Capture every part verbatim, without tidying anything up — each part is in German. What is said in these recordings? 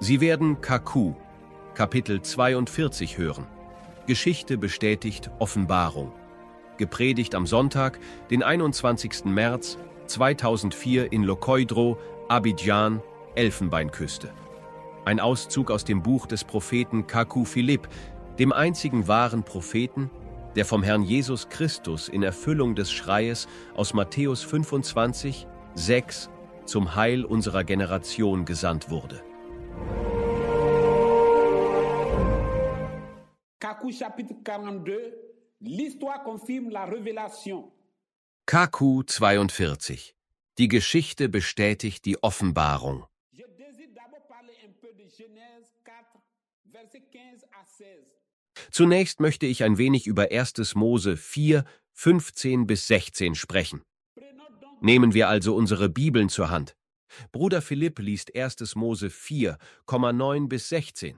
Sie werden Kaku, Kapitel zweiundvierzig hören. Geschichte bestätigt Offenbarung. Gepredigt am Sonntag, den einundzwanzigsten März zweitausendvier in Lokoidro, Abidjan, Elfenbeinküste. Ein Auszug aus dem Buch des Propheten Kaku Philipp, dem einzigen wahren Propheten, der vom Herrn Jesus Christus in Erfüllung des Schreies aus Matthäus fünfundzwanzig, sechs zum Heil unserer Generation gesandt wurde. Kaku chapitre quarante-deux, l'histoire confirme la révélation. Kaku zweiundvierzig. Die Geschichte bestätigt die Offenbarung. Je désire d'abord parler un peu de Genèse quatre, verset quinze à seize. Zunächst möchte ich ein wenig über erstes Mose vier, fünfzehn bis sechzehn sprechen. Nehmen wir also unsere Bibeln zur Hand. Bruder Philipp liest erstes Mose vier, neun bis sechzehn.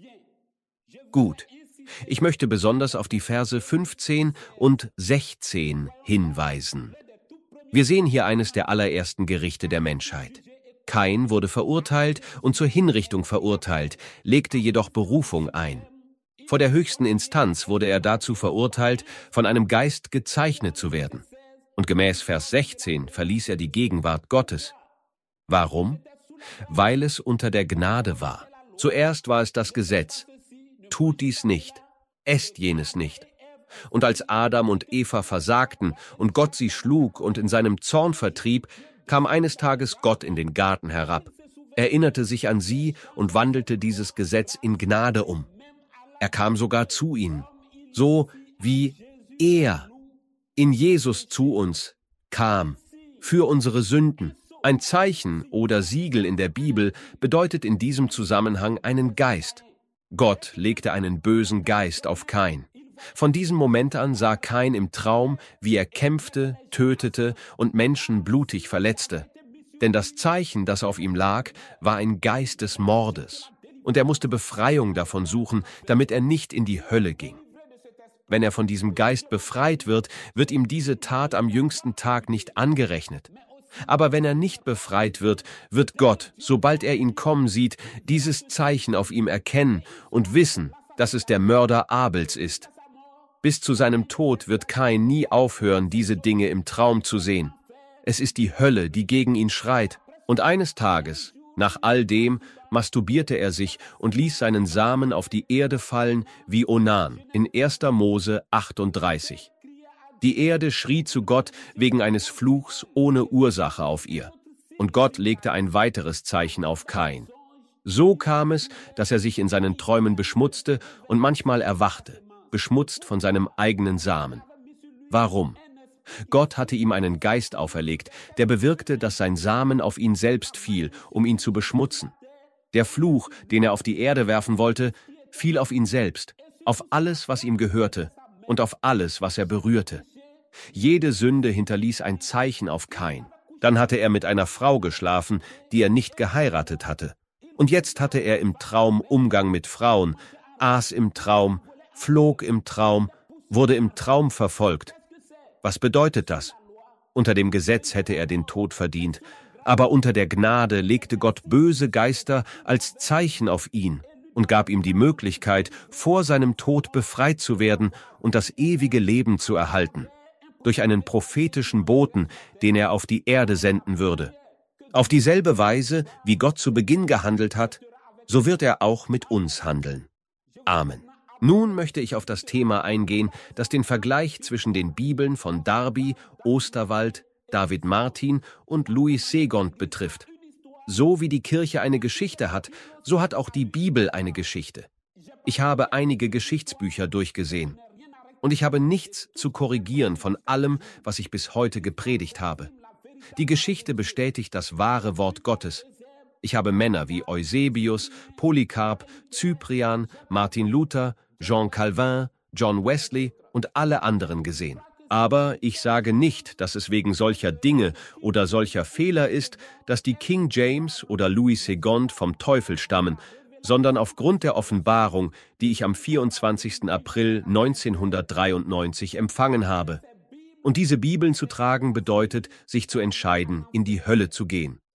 Gut. Ich möchte besonders auf die Verse fünfzehn und sechzehn hinweisen. Wir sehen hier eines der allerersten Gerichte der Menschheit. Kain wurde verurteilt und zur Hinrichtung verurteilt, legte jedoch Berufung ein. Vor der höchsten Instanz wurde er dazu verurteilt, von einem Geist gezeichnet zu werden. Und gemäß Vers sechzehn verließ er die Gegenwart Gottes. Warum? Weil es unter der Gnade war. Zuerst war es das Gesetz. Tut dies nicht, esst jenes nicht. Und als Adam und Eva versagten und Gott sie schlug und in seinem Zorn vertrieb, kam eines Tages Gott in den Garten herab, erinnerte sich an sie und wandelte dieses Gesetz in Gnade um. Er kam sogar zu ihnen, so wie er in Jesus zu uns kam, für unsere Sünden. Ein Zeichen oder Siegel in der Bibel bedeutet in diesem Zusammenhang einen Geist. Gott legte einen bösen Geist auf Kain. Von diesem Moment an sah Kain im Traum, wie er kämpfte, tötete und Menschen blutig verletzte. Denn das Zeichen, das auf ihm lag, war ein Geist des Mordes. Und er musste Befreiung davon suchen, damit er nicht in die Hölle ging. Wenn er von diesem Geist befreit wird, wird ihm diese Tat am jüngsten Tag nicht angerechnet. Aber wenn er nicht befreit wird, wird Gott, sobald er ihn kommen sieht, dieses Zeichen auf ihm erkennen und wissen, dass es der Mörder Abels ist. Bis zu seinem Tod wird Kain nie aufhören, diese Dinge im Traum zu sehen. Es ist die Hölle, die gegen ihn schreit. Und eines Tages, nach all dem, masturbierte er sich und ließ seinen Samen auf die Erde fallen wie Onan in erster Mose achtunddreißig. Die Erde schrie zu Gott wegen eines Fluchs ohne Ursache auf ihr. Und Gott legte ein weiteres Zeichen auf Kain. So kam es, dass er sich in seinen Träumen beschmutzte und manchmal erwachte, beschmutzt von seinem eigenen Samen. Warum? Gott hatte ihm einen Geist auferlegt, der bewirkte, dass sein Samen auf ihn selbst fiel, um ihn zu beschmutzen. Der Fluch, den er auf die Erde werfen wollte, fiel auf ihn selbst, auf alles, was ihm gehörte und auf alles, was er berührte. Jede Sünde hinterließ ein Zeichen auf Kain. Dann hatte er mit einer Frau geschlafen, die er nicht geheiratet hatte. Und jetzt hatte er im Traum Umgang mit Frauen, aß im Traum, flog im Traum, wurde im Traum verfolgt. Was bedeutet das? Unter dem Gesetz hätte er den Tod verdient, aber unter der Gnade legte Gott böse Geister als Zeichen auf ihn und gab ihm die Möglichkeit, vor seinem Tod befreit zu werden und das ewige Leben zu erhalten. Durch einen prophetischen Boten, den er auf die Erde senden würde. Auf dieselbe Weise, wie Gott zu Beginn gehandelt hat, so wird er auch mit uns handeln. Amen. Nun möchte ich auf das Thema eingehen, das den Vergleich zwischen den Bibeln von Darby, Osterwald, David Martin und Louis Segond betrifft. So wie die Kirche eine Geschichte hat, so hat auch die Bibel eine Geschichte. Ich habe einige Geschichtsbücher durchgesehen. Und ich habe nichts zu korrigieren von allem, was ich bis heute gepredigt habe. Die Geschichte bestätigt das wahre Wort Gottes. Ich habe Männer wie Eusebius, Polycarp, Cyprian, Martin Luther, Jean Calvin, John Wesley und alle anderen gesehen. Aber ich sage nicht, dass es wegen solcher Dinge oder solcher Fehler ist, dass die King James oder Louis Segond vom Teufel stammen, sondern aufgrund der Offenbarung, die ich am vierundzwanzigsten April neunzehnhundertdreiundneunzig empfangen habe. Und diese Bibeln zu tragen bedeutet, sich zu entscheiden, in die Hölle zu gehen.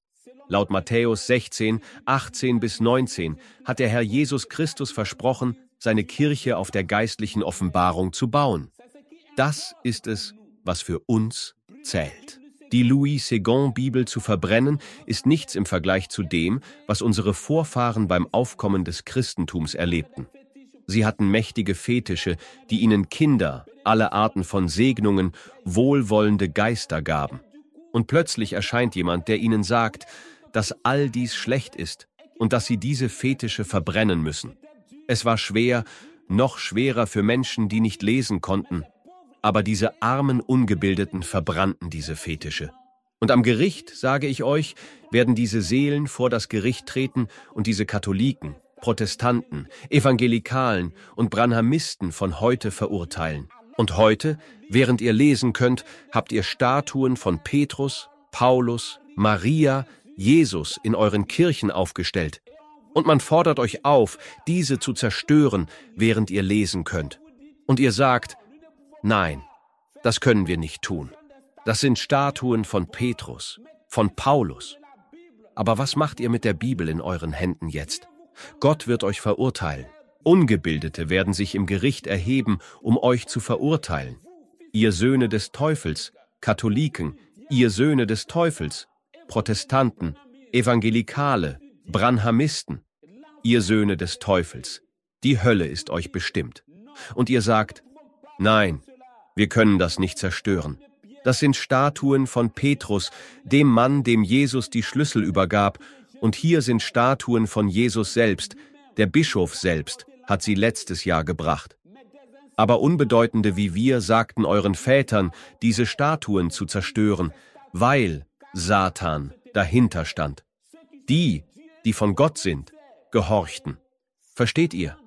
Laut Matthäus sechzehn, achtzehn bis neunzehn hat der Herr Jesus Christus versprochen, seine Kirche auf der geistlichen Offenbarung zu bauen. Das ist es, was für uns zählt. Die Louis-Segond-Bibel zu verbrennen, ist nichts im Vergleich zu dem, was unsere Vorfahren beim Aufkommen des Christentums erlebten. Sie hatten mächtige Fetische, die ihnen Kinder, alle Arten von Segnungen, wohlwollende Geister gaben. Und plötzlich erscheint jemand, der ihnen sagt, dass all dies schlecht ist und dass sie diese Fetische verbrennen müssen. Es war schwer, noch schwerer für Menschen, die nicht lesen konnten, aber diese armen Ungebildeten verbrannten diese Fetische. Und am Gericht, sage ich euch, werden diese Seelen vor das Gericht treten und diese Katholiken, Protestanten, Evangelikalen und Branhamisten von heute verurteilen. Und heute, während ihr lesen könnt, habt ihr Statuen von Petrus, Paulus, Maria, Jesus in euren Kirchen aufgestellt. Und man fordert euch auf, diese zu zerstören, während ihr lesen könnt. Und ihr sagt, nein, das können wir nicht tun. Das sind Statuen von Petrus, von Paulus. Aber was macht ihr mit der Bibel in euren Händen jetzt? Gott wird euch verurteilen. Ungebildete werden sich im Gericht erheben, um euch zu verurteilen. Ihr Söhne des Teufels, Katholiken, ihr Söhne des Teufels, Protestanten, Evangelikale, Branhamisten, ihr Söhne des Teufels. Die Hölle ist euch bestimmt. Und ihr sagt, nein, wir können das nicht zerstören. Das sind Statuen von Petrus, dem Mann, dem Jesus die Schlüssel übergab, und hier sind Statuen von Jesus selbst, der Bischof selbst hat sie letztes Jahr gebracht. Aber Unbedeutende wie wir sagten euren Vätern, diese Statuen zu zerstören, weil Satan dahinter stand. Die, die von Gott sind, gehorchten. Versteht ihr?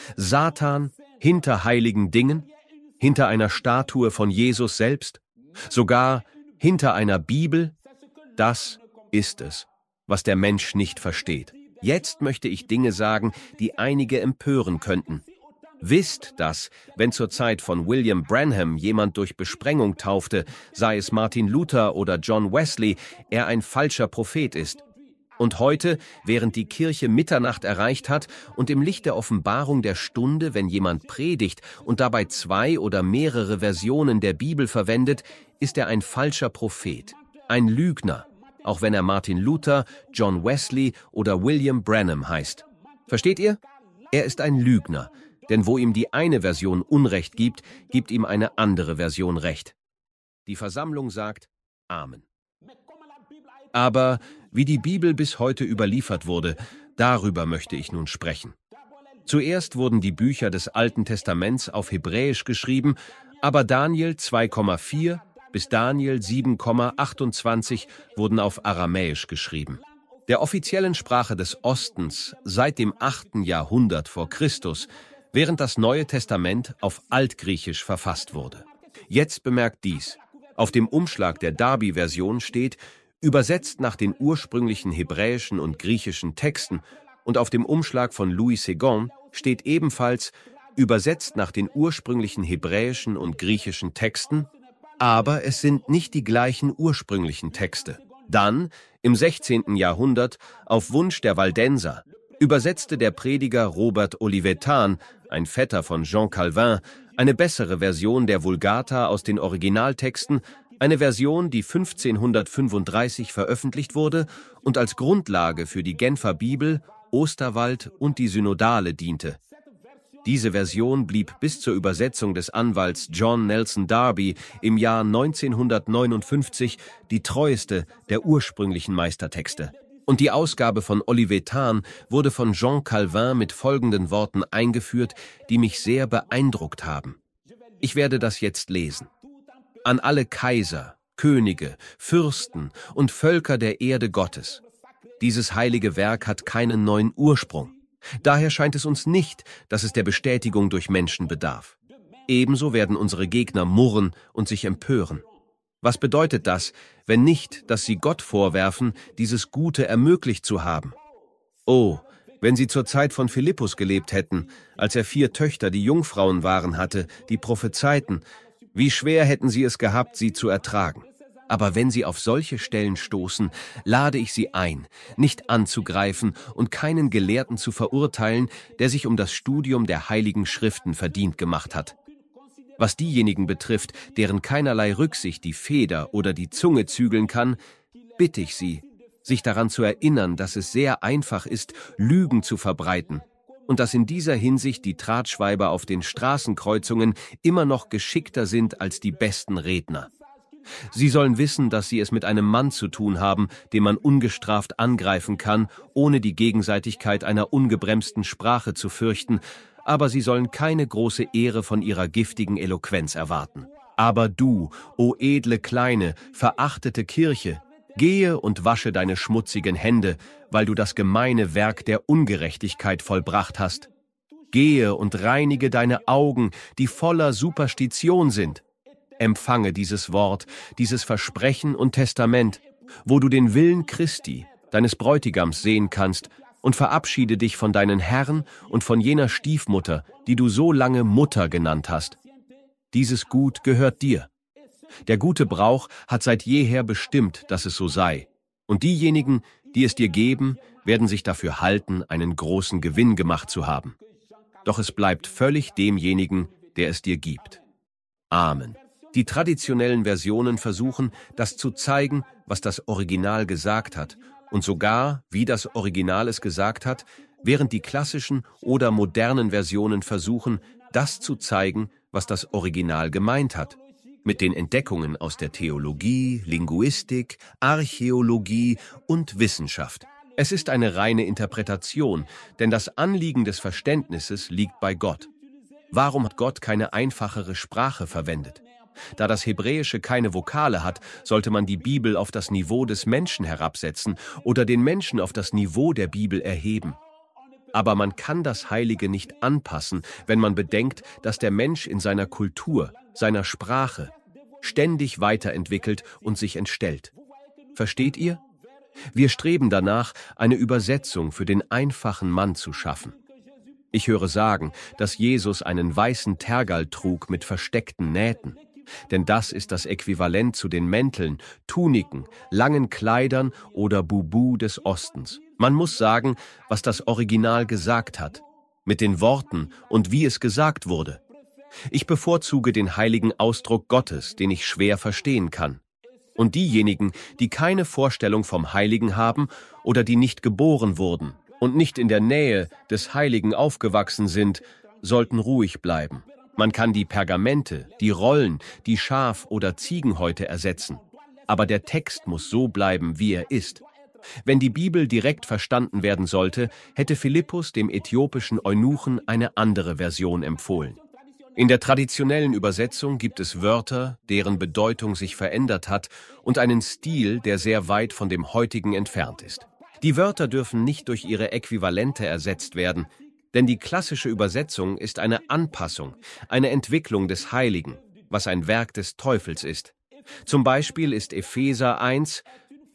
Satan hinter heiligen Dingen, hinter einer Statue von Jesus selbst, sogar hinter einer Bibel, das ist es, was der Mensch nicht versteht. Jetzt möchte ich Dinge sagen, die einige empören könnten. Wisst, dass, wenn zur Zeit von William Branham jemand durch Besprengung taufte, sei es Martin Luther oder John Wesley, er ein falscher Prophet ist. Und heute, während die Kirche Mitternacht erreicht hat und im Licht der Offenbarung der Stunde, wenn jemand predigt und dabei zwei oder mehrere Versionen der Bibel verwendet, ist er ein falscher Prophet, ein Lügner, auch wenn er Martin Luther, John Wesley oder William Branham heißt. Versteht ihr? Er ist ein Lügner, denn wo ihm die eine Version Unrecht gibt, gibt ihm eine andere Version Recht. Die Versammlung sagt Amen. Aber wie die Bibel bis heute überliefert wurde, darüber möchte ich nun sprechen. Zuerst wurden die Bücher des Alten Testaments auf Hebräisch geschrieben, aber Daniel zwei Komma vier bis Daniel sieben Komma achtundzwanzig wurden auf Aramäisch geschrieben. Der offiziellen Sprache des Ostens seit dem achten Jahrhundert vor Christus, während das Neue Testament auf Altgriechisch verfasst wurde. Jetzt bemerkt dies: Auf dem Umschlag der Darby-Version steht, übersetzt nach den ursprünglichen hebräischen und griechischen Texten, und auf dem Umschlag von Louis-Segond steht ebenfalls, übersetzt nach den ursprünglichen hebräischen und griechischen Texten, aber es sind nicht die gleichen ursprünglichen Texte. Dann, im sechzehnten Jahrhundert, auf Wunsch der Waldenser, übersetzte der Prediger Robert Olivetan, ein Vetter von Jean Calvin, eine bessere Version der Vulgata aus den Originaltexten, eine Version, die fünfzehnhundertfünfunddreißig veröffentlicht wurde und als Grundlage für die Genfer Bibel, Osterwald und die Synodale diente. Diese Version blieb bis zur Übersetzung des Anwalts John Nelson Darby im Jahr neunzehnhundertneunundfünfzig die treueste der ursprünglichen Meistertexte. Und die Ausgabe von Olivetan wurde von Jean Calvin mit folgenden Worten eingeführt, die mich sehr beeindruckt haben. Ich werde das jetzt lesen. An alle Kaiser, Könige, Fürsten und Völker der Erde Gottes. Dieses heilige Werk hat keinen neuen Ursprung. Daher scheint es uns nicht, dass es der Bestätigung durch Menschen bedarf. Ebenso werden unsere Gegner murren und sich empören. Was bedeutet das, wenn nicht, dass sie Gott vorwerfen, dieses Gute ermöglicht zu haben? Oh, wenn sie zur Zeit von Philippus gelebt hätten, als er vier Töchter, die Jungfrauen waren, hatte, die prophezeiten, wie schwer hätten sie es gehabt, sie zu ertragen. Aber wenn sie auf solche Stellen stoßen, lade ich sie ein, nicht anzugreifen und keinen Gelehrten zu verurteilen, der sich um das Studium der Heiligen Schriften verdient gemacht hat. Was diejenigen betrifft, deren keinerlei Rücksicht die Feder oder die Zunge zügeln kann, bitte ich sie, sich daran zu erinnern, dass es sehr einfach ist, Lügen zu verbreiten und dass in dieser Hinsicht die Tratschweiber auf den Straßenkreuzungen immer noch geschickter sind als die besten Redner. Sie sollen wissen, dass sie es mit einem Mann zu tun haben, den man ungestraft angreifen kann, ohne die Gegenseitigkeit einer ungebremsten Sprache zu fürchten, aber sie sollen keine große Ehre von ihrer giftigen Eloquenz erwarten. Aber du, o edle kleine, verachtete Kirche, gehe und wasche deine schmutzigen Hände, weil du das gemeine Werk der Ungerechtigkeit vollbracht hast. Gehe und reinige deine Augen, die voller Superstition sind. Empfange dieses Wort, dieses Versprechen und Testament, wo du den Willen Christi, deines Bräutigams, sehen kannst, und verabschiede dich von deinen Herren und von jener Stiefmutter, die du so lange Mutter genannt hast. Dieses Gut gehört dir. Der gute Brauch hat seit jeher bestimmt, dass es so sei, und diejenigen, die es dir geben, werden sich dafür halten, einen großen Gewinn gemacht zu haben. Doch es bleibt völlig demjenigen, der es dir gibt. Amen. Die traditionellen Versionen versuchen, das zu zeigen, was das Original gesagt hat, und sogar, wie das Original es gesagt hat, während die klassischen oder modernen Versionen versuchen, das zu zeigen, was das Original gemeint hat. Mit den Entdeckungen aus der Theologie, Linguistik, Archäologie und Wissenschaft. Es ist eine reine Interpretation, denn das Anliegen des Verständnisses liegt bei Gott. Warum hat Gott keine einfachere Sprache verwendet? Da das Hebräische keine Vokale hat, sollte man die Bibel auf das Niveau des Menschen herabsetzen oder den Menschen auf das Niveau der Bibel erheben. Aber man kann das Heilige nicht anpassen, wenn man bedenkt, dass der Mensch in seiner Kultur, seiner Sprache, ständig weiterentwickelt und sich entstellt. Versteht ihr? Wir streben danach, eine Übersetzung für den einfachen Mann zu schaffen. Ich höre sagen, dass Jesus einen weißen Tergal trug mit versteckten Nähten. Denn das ist das Äquivalent zu den Mänteln, Tuniken, langen Kleidern oder Bubu des Ostens. Man muss sagen, was das Original gesagt hat, mit den Worten und wie es gesagt wurde. Ich bevorzuge den heiligen Ausdruck Gottes, den ich schwer verstehen kann. Und diejenigen, die keine Vorstellung vom Heiligen haben oder die nicht geboren wurden und nicht in der Nähe des Heiligen aufgewachsen sind, sollten ruhig bleiben. Man kann die Pergamente, die Rollen, die Schaf- oder Ziegenhäute ersetzen. Aber der Text muss so bleiben, wie er ist. Wenn die Bibel direkt verstanden werden sollte, hätte Philippus dem äthiopischen Eunuchen eine andere Version empfohlen. In der traditionellen Übersetzung gibt es Wörter, deren Bedeutung sich verändert hat, und einen Stil, der sehr weit von dem heutigen entfernt ist. Die Wörter dürfen nicht durch ihre Äquivalente ersetzt werden, denn die klassische Übersetzung ist eine Anpassung, eine Entwicklung des Heiligen, was ein Werk des Teufels ist. Zum Beispiel ist Epheser eins,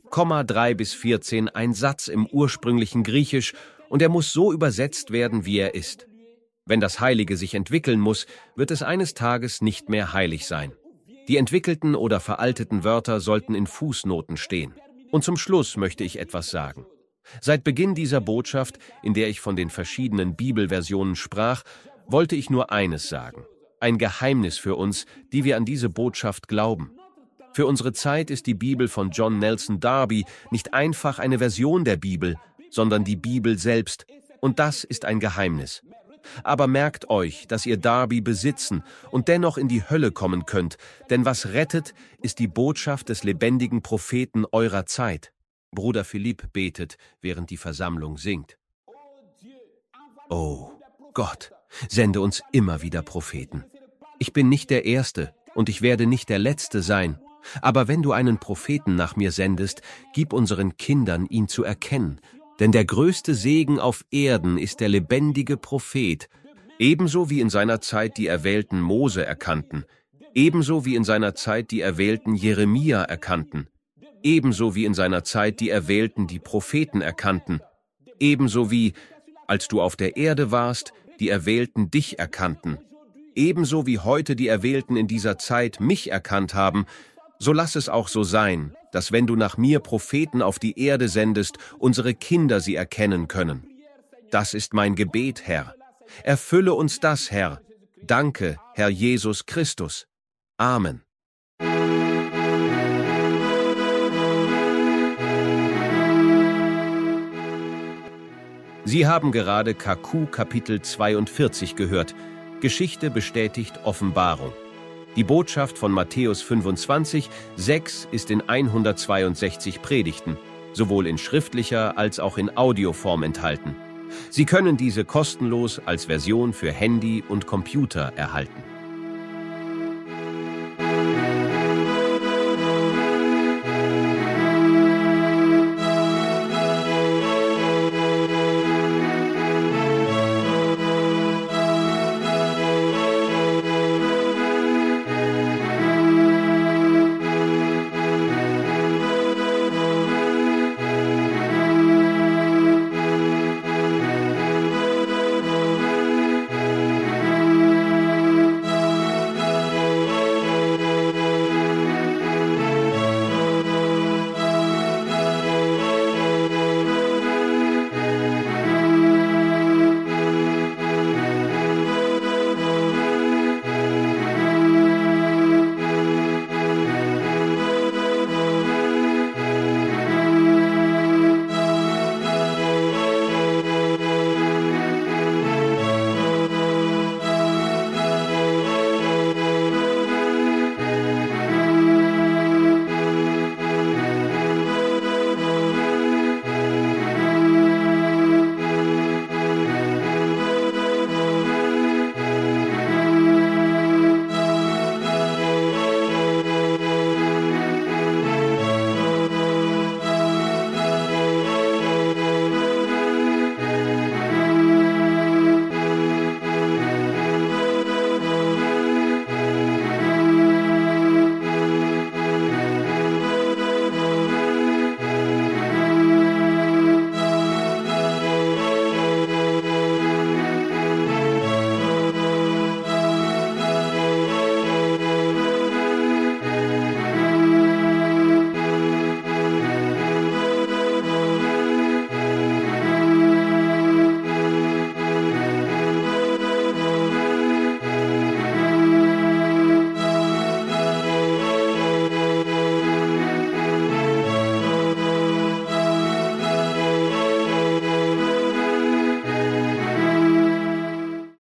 drei bis vierzehn ein Satz im ursprünglichen Griechisch und er muss so übersetzt werden, wie er ist. Wenn das Heilige sich entwickeln muss, wird es eines Tages nicht mehr heilig sein. Die entwickelten oder veralteten Wörter sollten in Fußnoten stehen. Und zum Schluss möchte ich etwas sagen. Seit Beginn dieser Botschaft, in der ich von den verschiedenen Bibelversionen sprach, wollte ich nur eines sagen. Ein Geheimnis für uns, die wir an diese Botschaft glauben. Für unsere Zeit ist die Bibel von John Nelson Darby nicht einfach eine Version der Bibel, sondern die Bibel selbst. Und das ist ein Geheimnis. Aber merkt euch, dass ihr Darby besitzen und dennoch in die Hölle kommen könnt, denn was rettet, ist die Botschaft des lebendigen Propheten eurer Zeit. Bruder Philipp betet, während die Versammlung singt. Oh, Gott, sende uns immer wieder Propheten. Ich bin nicht der Erste und ich werde nicht der Letzte sein. Aber wenn du einen Propheten nach mir sendest, gib unseren Kindern, ihn zu erkennen. Denn der größte Segen auf Erden ist der lebendige Prophet, ebenso wie in seiner Zeit die Erwählten Mose erkannten, ebenso wie in seiner Zeit die Erwählten Jeremia erkannten, ebenso wie in seiner Zeit die Erwählten die Propheten erkannten, ebenso wie, als du auf der Erde warst, die Erwählten dich erkannten, ebenso wie heute die Erwählten in dieser Zeit mich erkannt haben, So lass es auch so sein, dass wenn du nach mir Propheten auf die Erde sendest, unsere Kinder sie erkennen können. Das ist mein Gebet, Herr. Erfülle uns das, Herr. Danke, Herr Jesus Christus. Amen. Sie haben gerade K Q Kapitel zweiundvierzig gehört. Geschichte bestätigt Offenbarung. Die Botschaft von Matthäus fünfundzwanzig, sechs ist in hundertzweiundsechzig Predigten, sowohl in schriftlicher als auch in Audioform enthalten. Sie können diese kostenlos als Version für Handy und Computer erhalten.